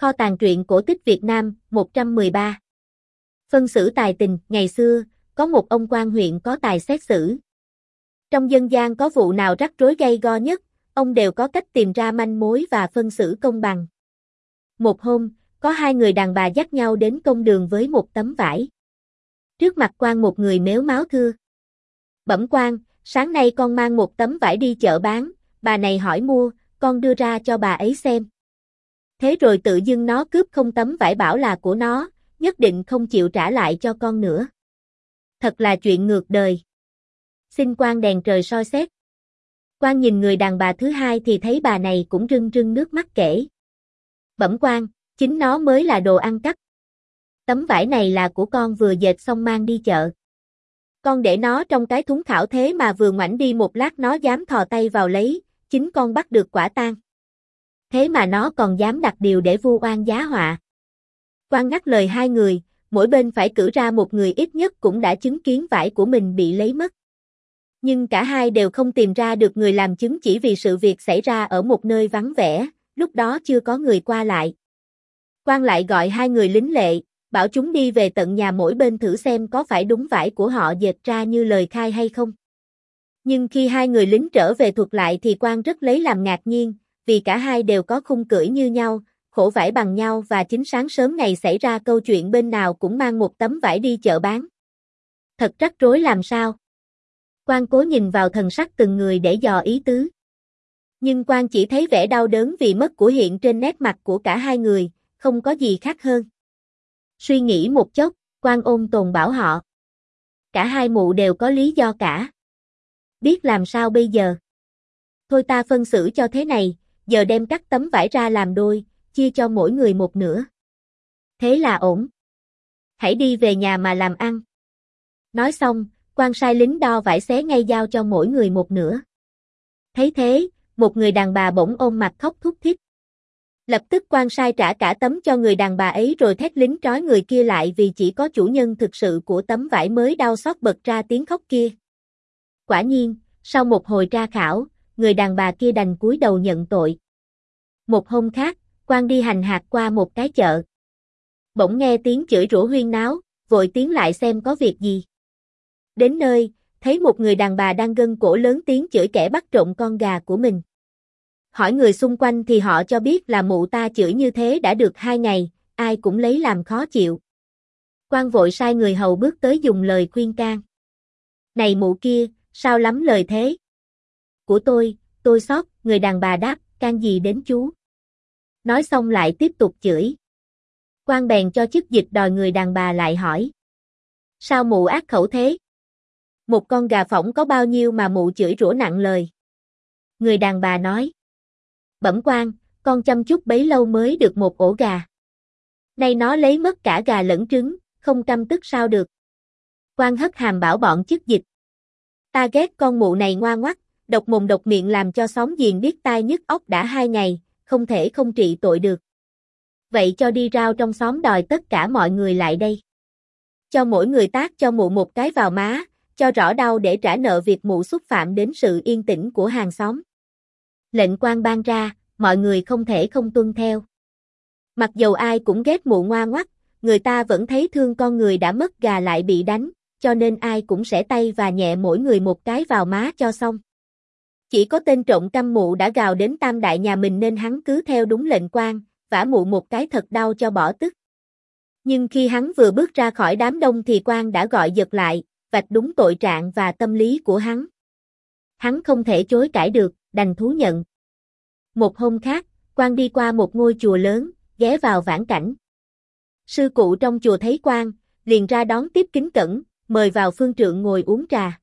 Kho tàng truyện cổ tích Việt Nam, 113. Phân xử tài tình. Ngày xưa, có một ông quan huyện có tài xét xử. Trong dân gian có vụ nào rắc rối gay go nhất, ông đều có cách tìm ra manh mối và phân xử công bằng. Một hôm, có hai người đàn bà dắt nhau đến công đường với một tấm vải. Trước mặt quan một người mếu máo thưa: "Bẩm quan, sáng nay con mang một tấm vải đi chợ bán, bà này hỏi mua, con đưa ra cho bà ấy xem. Thế rồi tự dưng nó cướp không tấm vải bảo là của nó, nhất định không chịu trả lại cho con nữa. Thật là chuyện ngược đời. Xin quan đèn trời soi xét." Quan nhìn người đàn bà thứ hai thì thấy bà này cũng rưng rưng nước mắt kể: "Bẩm quan, chính nó mới là đồ ăn cắp. Tấm vải này là của con vừa dệt xong mang đi chợ. Con để nó trong cái thúng khảo thế mà vừa ngoảnh đi một lát nó dám thò tay vào lấy, chính con bắt được quả tang. Thế mà nó còn dám đặt điều để vu oan giá họa." Quan ngắt lời hai người, mỗi bên phải cử ra một người ít nhất cũng đã chứng kiến vải của mình bị lấy mất. Nhưng cả hai đều không tìm ra được người làm chứng chỉ vì sự việc xảy ra ở một nơi vắng vẻ, lúc đó chưa có người qua lại. Quan lại gọi hai người lính lệ, bảo chúng đi về tận nhà mỗi bên thử xem có phải đúng vải của họ dệt ra như lời khai hay không. Nhưng khi hai người lính trở về thuật lại thì quan rất lấy làm ngạc nhiên, vì cả hai đều có khung cưỡi như nhau, khổ vải bằng nhau và chính sáng sớm ngày xảy ra câu chuyện bên nào cũng mang một tấm vải đi chợ bán. Thật rắc rối làm sao? Quan cố nhìn vào thần sắc từng người để dò ý tứ. Nhưng quan chỉ thấy vẻ đau đớn vì mất của hiện trên nét mặt của cả hai người, không có gì khác hơn. Suy nghĩ một chốc, quan ôn tồn bảo họ: "Cả hai mụ đều có lý do cả. Biết làm sao bây giờ? Thôi ta phân xử cho thế này, giờ đem cắt tấm vải ra làm đôi, chia cho mỗi người một nửa. Thế là ổn. Hãy đi về nhà mà làm ăn." Nói xong, quan sai lính đo vải xé ngay giao cho mỗi người một nửa. Thấy thế, một người đàn bà bỗng ôm mặt khóc thút thít. Lập tức quan sai trả cả tấm cho người đàn bà ấy rồi thét lính trói người kia lại vì chỉ có chủ nhân thực sự của tấm vải mới đau xót bật ra tiếng khóc kia. Quả nhiên, sau một hồi tra khảo, người đàn bà kia đành cúi đầu nhận tội. Một hôm khác, quan đi hành hạt qua một cái chợ. Bỗng nghe tiếng chửi rủa huyên náo, vội tiến lại xem có việc gì. Đến nơi, thấy một người đàn bà đang gân cổ lớn tiếng chửi kẻ bắt trộm con gà của mình. Hỏi người xung quanh thì họ cho biết là mụ ta chửi như thế đã được 2 ngày, ai cũng lấy làm khó chịu. Quan vội sai người hầu bước tới dùng lời khuyên can. "Này mụ kia, sao lắm lời thế?" Của tôi xót." Người đàn bà đáp, "Can gì đến chú?" Nói xong lại tiếp tục chửi. Quan bèn cho chức dịch đòi người đàn bà lại hỏi: "Sao mụ ác khẩu thế? Một con gà phỏng có bao nhiêu mà mụ chửi rủa nặng lời?" Người đàn bà nói: "Bẩm quan, con chăm chút bấy lâu mới được một ổ gà. Nay nó lấy mất cả gà lẫn trứng, không căm tức sao được." Quan hất hàm bảo bọn chức dịch: "Ta ghét con mụ này ngoan ngoắt, độc mồm độc miệng làm cho xóm giềng điếc tai nhức óc đã 2 ngày, không thể không trị tội được. Vậy cho đi rao trong xóm đòi tất cả mọi người lại đây. Cho mỗi người tát cho mụ một cái vào má, cho rõ đau để trả nợ việc mụ xúc phạm đến sự yên tĩnh của hàng xóm." Lệnh quan ban ra, mọi người không thể không tuân theo. Mặc dầu ai cũng ghét mụ ngoan ngoắt, người ta vẫn thấy thương con người đã mất gà lại bị đánh, cho nên ai cũng xẻ tay và nhẹ mỗi người một cái vào má cho xong. Chỉ có tên trộm căm mụ đã gào đến tam đại nhà mình nên hắn cứ theo đúng lệnh quan, vả mụ một cái thật đau cho bỏ tức. Nhưng khi hắn vừa bước ra khỏi đám đông thì quan đã gọi giật lại, vạch đúng tội trạng và tâm lý của hắn. Hắn không thể chối cãi được, đành thú nhận. Một hôm khác, quan đi qua một ngôi chùa lớn, ghé vào vãn cảnh. Sư cụ trong chùa thấy quan, liền ra đón tiếp kính cẩn, mời vào phương trượng ngồi uống trà.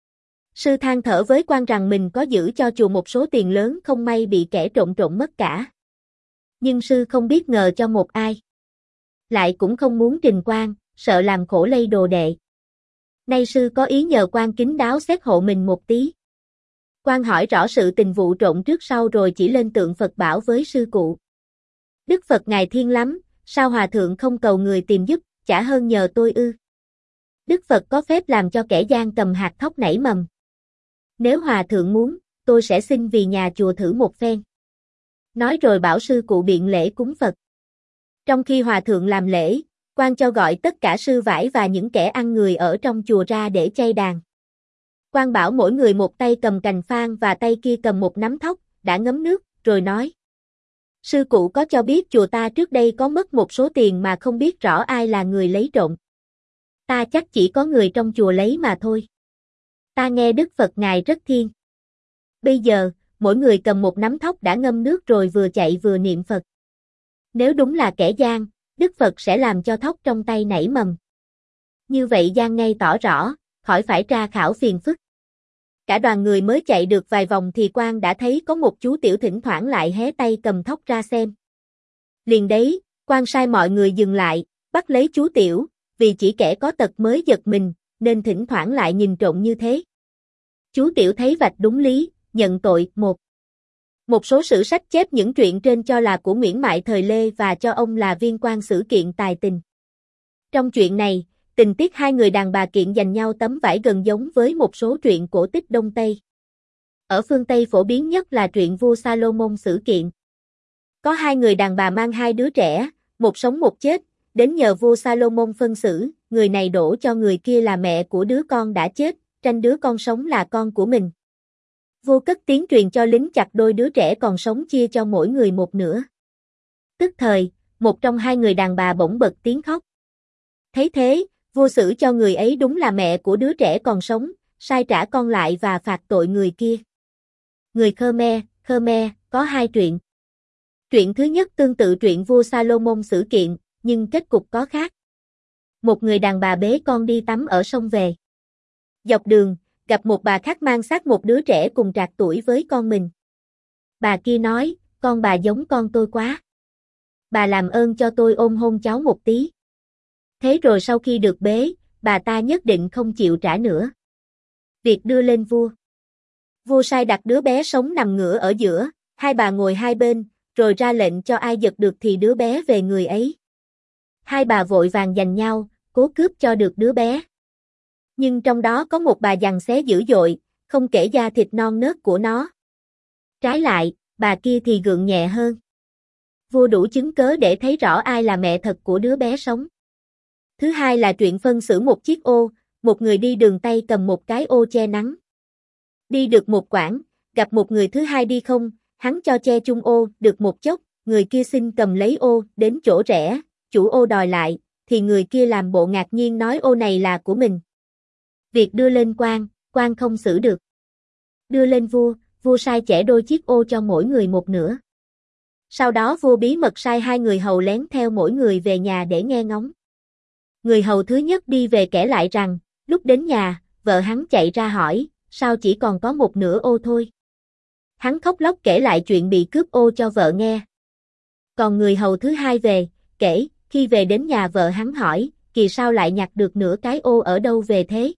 Sư than thở với quan rằng mình có giữ cho chùa một số tiền lớn không may bị kẻ trộm mất cả. Nhưng sư không biết ngờ cho một ai. Lại cũng không muốn trình quan, sợ làm khổ lây đồ đệ. Nay sư có ý nhờ quan kín đáo xét hộ mình một tí. Quan hỏi rõ sự tình vụ trộm trước sau rồi chỉ lên tượng Phật bảo với sư cụ: "Đức Phật ngài thiên lắm, sao hòa thượng không cầu người tìm giúp, chả hơn nhờ tôi ư? Đức Phật có phép làm cho kẻ gian cầm hạt thóc nảy mầm. Nếu hòa thượng muốn, tôi sẽ xin vì nhà chùa thử một phen." Nói rồi bảo sư cụ biện lễ cúng Phật. Trong khi hòa thượng làm lễ, quan cho gọi tất cả sư vải và những kẻ ăn người ở trong chùa ra để chay đàn. Quan bảo mỗi người một tay cầm cành phan và tay kia cầm một nắm thóc, đã ngấm nước, rồi nói. Sư cụ có cho biết chùa ta trước đây có mất một số tiền mà không biết rõ ai là người lấy trộm. Ta chắc chỉ có người trong chùa lấy mà thôi. Ta nghe Đức Phật Ngài rất thiêng. Bây giờ, mỗi người cầm một nắm thóc đã ngâm nước rồi vừa chạy vừa niệm Phật. Nếu đúng là kẻ gian, Đức Phật sẽ làm cho thóc trong tay nảy mầm. Như vậy gian ngay tỏ rõ, khỏi phải tra khảo phiền phức. Cả đoàn người mới chạy được vài vòng thì quan đã thấy có một chú tiểu thỉnh thoảng lại hé tay cầm thóc ra xem. Liền đấy, quan sai mọi người dừng lại, bắt lấy chú tiểu, vì chỉ kẻ có tật mới giật mình, nên thỉnh thoảng lại nhìn trộm như thế. Chú tiểu thấy vạch đúng lý, nhận tội. Một số sử sách chép những chuyện trên cho là của Nguyễn Mại thời Lê và cho ông là viên quan xử kiện tài tình. Trong chuyện này, tình tiết hai người đàn bà kiện giành nhau tấm vải gần giống với một số truyện cổ tích Đông Tây. Ở phương Tây phổ biến nhất là truyện vua Salomon xử kiện. Có hai người đàn bà mang hai đứa trẻ, một sống một chết, đến nhờ vua Salomon phân xử, người này đổ cho người kia là mẹ của đứa con đã chết, tranh đứa con sống là con của mình. Vua cất tiếng truyền cho lính chặt đôi đứa trẻ còn sống chia cho mỗi người một nửa. Tức thời, một trong hai người đàn bà bỗng bật tiếng khóc. Thấy thế, vua xử cho người ấy đúng là mẹ của đứa trẻ còn sống, sai trả con lại và phạt tội người kia. Người Khmer, có hai truyện. Truyện thứ nhất tương tự truyện vua Salomon xử kiện, nhưng kết cục có khác. Một người đàn bà bế con đi tắm ở sông về. Dọc đường, gặp một bà khác mang xác một đứa trẻ cùng trạc tuổi với con mình. Bà kia nói, con bà giống con tôi quá. Bà làm ơn cho tôi ôm hôn cháu một tí. Thế rồi sau khi được bế, bà ta nhất định không chịu trả nữa. Việc đưa lên vua. Vua sai đặt đứa bé sống nằm ngửa ở giữa, hai bà ngồi hai bên, rồi ra lệnh cho ai giật được thì đứa bé về người ấy. Hai bà vội vàng giành nhau, cố cướp cho được đứa bé. Nhưng trong đó có một bà giằng xé dữ dội, không kể da thịt non nớt của nó. Trái lại, bà kia thì gượng nhẹ hơn. Vua đủ chứng cớ để thấy rõ ai là mẹ thật của đứa bé sống. Thứ hai là truyện phân xử một chiếc ô, một người đi đường tay cầm một cái ô che nắng. Đi được một quãng, gặp một người thứ hai đi không, hắn cho che chung ô, được một chốc, người kia xin cầm lấy ô, đến chỗ rẽ, chủ ô đòi lại, thì người kia làm bộ ngạc nhiên nói ô này là của mình. Việc đưa lên quan không xử được. Đưa lên vua, vua sai chẻ đôi chiếc ô cho mỗi người một nửa. Sau đó vua bí mật sai hai người hầu lén theo mỗi người về nhà để nghe ngóng. Người hầu thứ nhất đi về kể lại rằng, lúc đến nhà, vợ hắn chạy ra hỏi, sao chỉ còn có một nửa ô thôi. Hắn khóc lóc kể lại chuyện bị cướp ô cho vợ nghe. Còn người hầu thứ hai về, kể, khi về đến nhà vợ hắn hỏi, kỳ sao lại nhặt được nửa cái ô ở đâu về thế?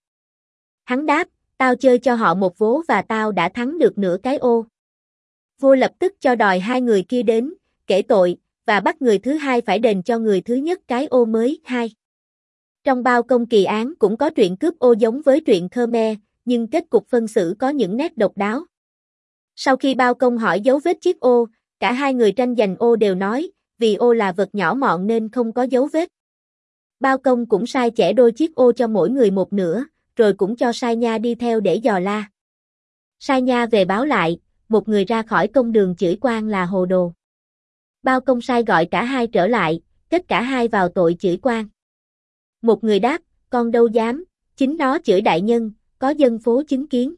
Hắn đáp, tao chơi cho họ một vố và tao đã thắng được nửa cái ô. Vua lập tức cho đòi hai người kia đến, kể tội, và bắt người thứ hai phải đền cho người thứ nhất cái ô mới. Trong Bao Công Kỳ Án cũng có truyện cướp ô giống với truyện Khmer, nhưng kết cục phân xử có những nét độc đáo. Sau khi Bao Công hỏi dấu vết chiếc ô, cả hai người tranh giành ô đều nói, vì ô là vật nhỏ mọn nên không có dấu vết. Bao Công cũng sai chẻ đôi chiếc ô cho mỗi người một nửa, rồi cũng cho sai nha đi theo để dò la. Sai nha về báo lại, một người ra khỏi công đường chửi quan là hồ đồ. Bao Công sai gọi cả hai trở lại, kết cả hai vào tội chửi quan. Một người đáp, con đâu dám, chính nó chửi đại nhân, có dân phố chứng kiến.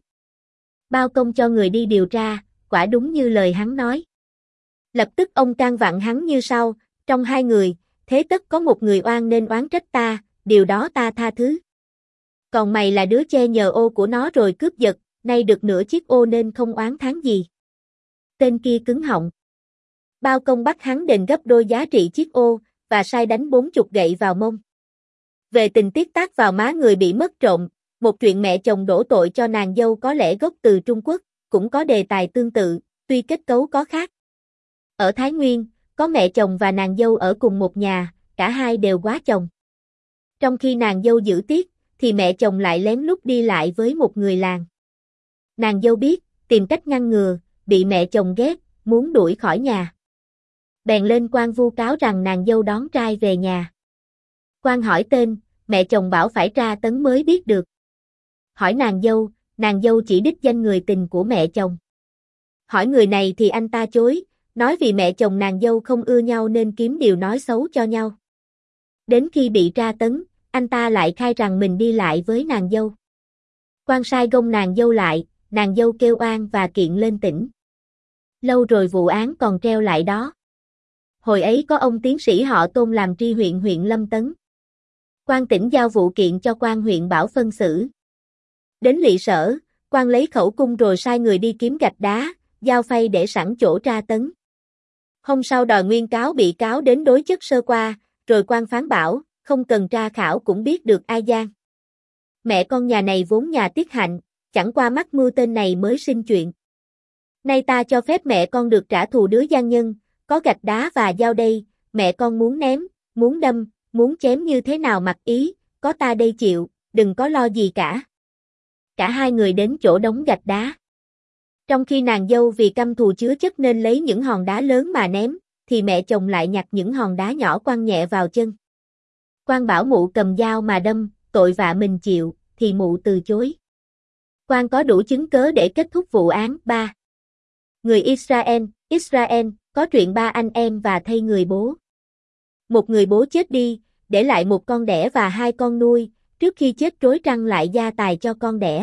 Bao Công cho người đi điều tra, quả đúng như lời hắn nói. Lập tức ông can vặn hắn như sau, trong hai người, thế tất có một người oan nên oán trách ta, điều đó ta tha thứ. Còn mày là đứa che nhờ ô của nó rồi cướp giật, nay được nửa chiếc ô nên không oán thán gì. Tên kia cứng họng. Bao Công bắt hắn đền gấp đôi giá trị chiếc ô, và sai đánh 40 gậy vào mông. Về tình tiết tác vào má người bị mất trộm, một chuyện mẹ chồng đổ tội cho nàng dâu có lẽ gốc từ Trung Quốc, cũng có đề tài tương tự, tuy kết cấu có khác. Ở Thái Nguyên, có mẹ chồng và nàng dâu ở cùng một nhà, cả hai đều quá chồng. Trong khi nàng dâu giữ tiết, thì mẹ chồng lại lén lút đi lại với một người làng. Nàng dâu biết, tìm cách ngăn ngừa, bị mẹ chồng ghét, muốn đuổi khỏi nhà. Bèn lên quan vu cáo rằng nàng dâu đón trai về nhà. Quan hỏi tên, mẹ chồng bảo phải tra tấn mới biết được. Hỏi nàng dâu chỉ đích danh người tình của mẹ chồng. Hỏi người này thì anh ta chối, nói vì mẹ chồng nàng dâu không ưa nhau nên kiếm điều nói xấu cho nhau. Đến khi bị tra tấn, anh ta lại khai rằng mình đi lại với nàng dâu. Quan sai gông nàng dâu lại, nàng dâu kêu oan và kiện lên tỉnh. Lâu rồi vụ án còn treo lại đó. Hồi ấy có ông tiến sĩ họ Tôn làm tri huyện Lâm Tấn. Quan tỉnh giao vụ kiện cho quan huyện Bảo phân xử. Đến lỵ sở, quan lấy khẩu cung rồi sai người đi kiếm gạch đá, dao phay để sẵn chỗ tra tấn. Hôm sau đòi nguyên cáo bị cáo đến đối chất sơ qua, rồi quan phán bảo, không cần tra khảo cũng biết được ai gian. Mẹ con nhà này vốn nhà tiết hạnh, chẳng qua mắc mưu tên này mới sinh chuyện. Nay ta cho phép mẹ con được trả thù đứa gian nhân, có gạch đá và dao đây, mẹ con muốn ném, muốn đâm, muốn chém như thế nào mặc ý, có ta đây chịu, đừng có lo gì cả. Cả hai người đến chỗ đống gạch đá. Trong khi nàng dâu vì căm thù chứa chất nên lấy những hòn đá lớn mà ném, thì mẹ chồng lại nhặt những hòn đá nhỏ quăng nhẹ vào chân. Quan bảo mụ cầm dao mà đâm, tội vạ mình chịu, thì mụ từ chối. Quan có đủ chứng cớ để kết thúc vụ án. 3. Người Israel, có chuyện ba anh em và thây người bố. Một người bố chết đi, để lại một con đẻ và hai con nuôi, trước khi chết rối răng lại gia tài cho con đẻ.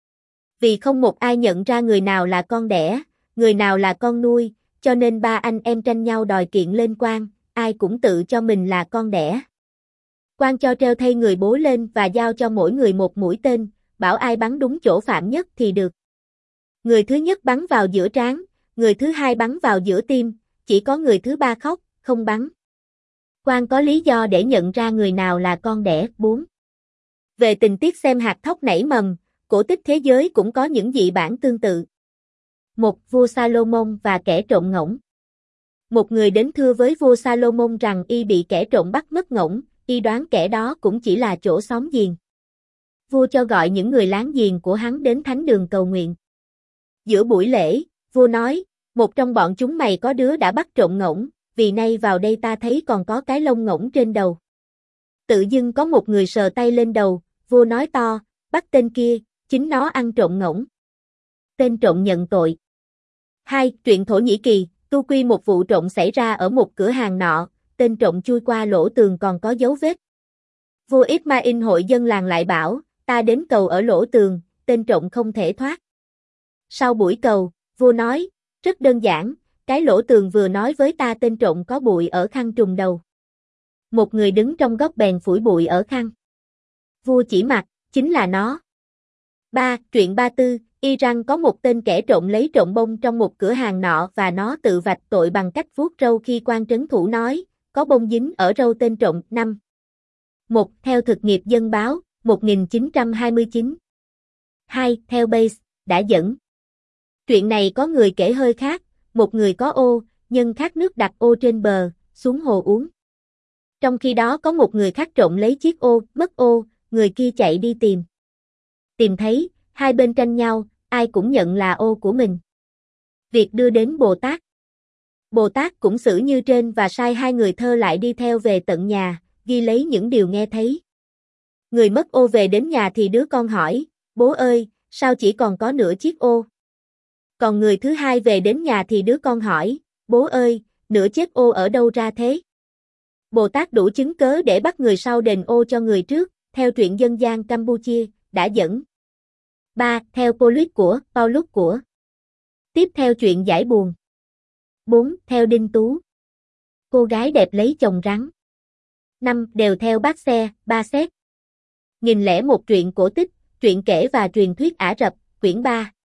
Vì không một ai nhận ra người nào là con đẻ, người nào là con nuôi, cho nên ba anh em tranh nhau đòi kiện lên quan, ai cũng tự cho mình là con đẻ. Quan cho treo thây người bố lên và giao cho mỗi người một mũi tên, bảo ai bắn đúng chỗ phạm nhất thì được. Người thứ nhất bắn vào giữa trán, người thứ hai bắn vào giữa tim, chỉ có người thứ ba khóc, không bắn. Quan có lý do để nhận ra người nào là con đẻ. 4. Về tình tiết xem hạt thóc nảy mầm, cổ tích thế giới cũng có những dị bản tương tự. Một vua Salomon và kẻ trộm ngỗng. Một người đến thưa với vua Salomon rằng y bị kẻ trộm bắt mất ngỗng, y đoán kẻ đó cũng chỉ là chỗ xóm giềng. Vua cho gọi những người láng giềng của hắn đến thánh đường cầu nguyện. Giữa buổi lễ, vua nói, một trong bọn chúng mày có đứa đã bắt trộm ngỗng, vì nay vào đây ta thấy còn có cái lông ngỗng trên đầu. Tự dưng có một người sờ tay lên đầu, vua nói to, bắt tên kia, chính nó ăn trộm ngỗng. Tên trộm nhận tội. 2. Truyện Thổ Nhĩ Kỳ, tu quy một vụ trộm xảy ra ở một cửa hàng nọ, tên trộm chui qua lỗ tường còn có dấu vết. Vua Ismail hội dân làng lại bảo, ta đến cầu ở lỗ tường, tên trộm không thể thoát. Sau buổi cầu, vua nói, rất đơn giản, cái lỗ tường vừa nói với ta tên trộm có bụi ở khăn trùm đầu. Một người đứng trong góc bèn phủi bụi ở khăn. Vua chỉ mặt, chính là nó. 3. Truyện Ba Tư, Iran có một tên kẻ trộm lấy trộm bông trong một cửa hàng nọ và nó tự vạch tội bằng cách vuốt râu khi quan trấn thủ nói, có bông dính ở râu tên trộm. 5. 1. Theo thực nghiệp dân báo, 1929. 2. Theo Base, đã dẫn. Truyện này có người kể hơi khác, một người có ô, nhân khát nước đặt ô trên bờ, xuống hồ uống. Trong khi đó có một người khác trộm lấy chiếc ô, mất ô, người kia chạy đi tìm. Tìm thấy, hai bên tranh nhau, ai cũng nhận là ô của mình. Việc đưa đến Bồ Tát. Bồ Tát cũng xử như trên và sai hai người thơ lại đi theo về tận nhà, ghi lấy những điều nghe thấy. Người mất ô về đến nhà thì đứa con hỏi, bố ơi, sao chỉ còn có nửa chiếc ô? Còn người thứ hai về đến nhà thì đứa con hỏi, bố ơi, nửa chiếc ô ở đâu ra thế? Bồ Tát đủ chứng cớ để bắt người sau đền ô cho người trước, theo truyện dân gian Campuchia, đã dẫn. 3. Theo Paulus của. Tiếp theo chuyện giải buồn. 4. Theo Đinh Tú. Cô gái đẹp lấy chồng rắn. 5. Đều theo Bác Xe, Ba Xét. 1001 truyện cổ tích, truyện kể và truyền thuyết Ả Rập, quyển 3.